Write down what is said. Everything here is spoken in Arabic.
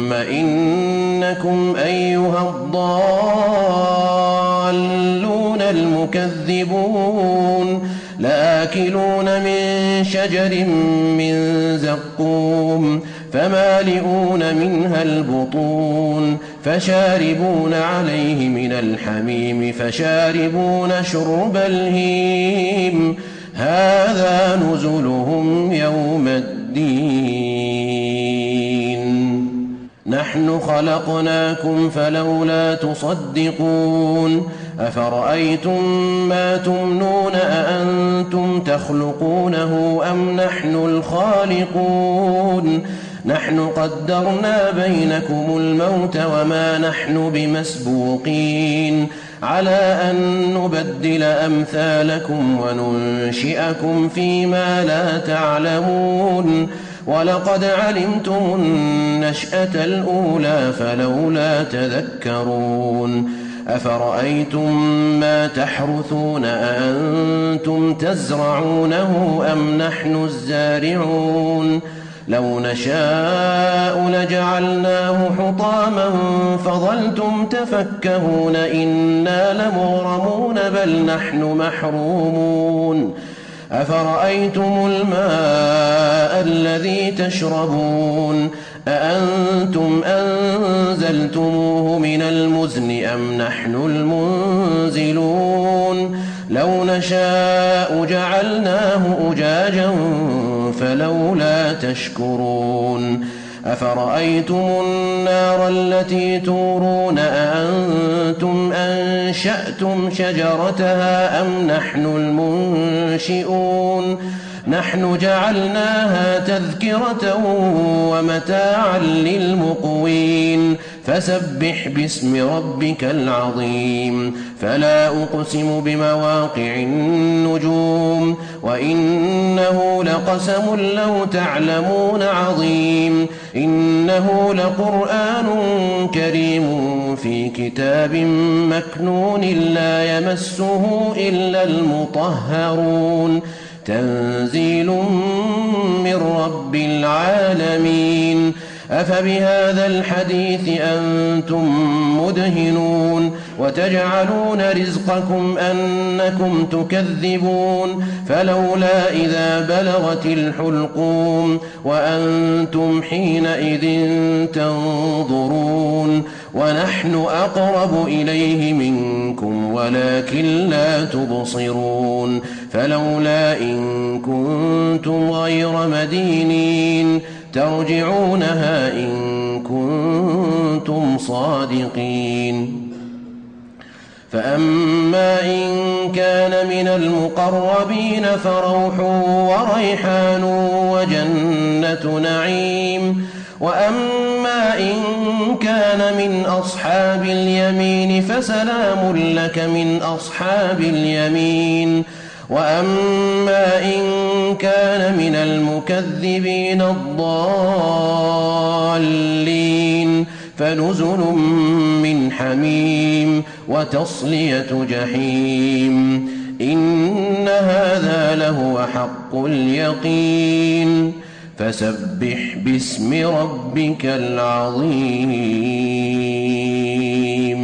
ثم إنكم أيها الضالون المكذبون لآكلون من شجر من زقوم فمالئون منها البطون فشاربون عليه من الحميم فشاربون شرب الهيم هذا نزلهم يوم الدين نحن خلقناكم فلولا تصدقون أفرأيتم ما تمنون أأنتم تخلقونه أم نحن الخالقون نحن قدرنا بينكم الموت وما نحن بمسبوقين على أن نبدل أمثالكم وننشئكم فيما لا تعلمون ولقد علمتم النشأة الأولى فلولا تذكرون أفرأيتم ما تحرثون أأنتم تزرعونه أم نحن الزارعون لو نشاء لجعلناه حطاما فظلتم تفكهون إنا لمغرمون بل نحن محرومون أفرأيتم الماء الذي تشربون أأنتم أنزلتموه من المزن أم نحن المنزلون لو نشاء جعلناه أجاجا فلولا تشكرون أفرأيتم النار التي تورون أأنتم أنشأتم شجرتها أم نحن المنشئون نحن جعلناها تذكرة ومتاعا للمقوين فسبح باسم ربك العظيم فلا أقسم بمواقع النجوم وإنه لقسم لو تعلمون عظيم إنه لقرآن كريم في كتاب مكنون لا يمسه إلا المطهرون تنزيل من رب العالمين أفبهذا الحديث أنتم مدهنون وتجعلون رزقكم أنكم تكذبون فلولا إذا بلغت الحلقوم وأنتم حينئذ تنظرون ونحن أقرب إليه منكم ولكن لا تبصرون فلولا إن كنتم غير مدينين ترجعونها إن كنتم صادقين فأما إن كان من المقربين فروح وريحان وجنة نعيم وأما إن كان من أصحاب اليمين فسلام لك من أصحاب اليمين وأما إن كان من المكذبين الضالين فنزل من حميم وتصلية جحيم إن هذا لهو حق اليقين فسبح باسم ربك العظيم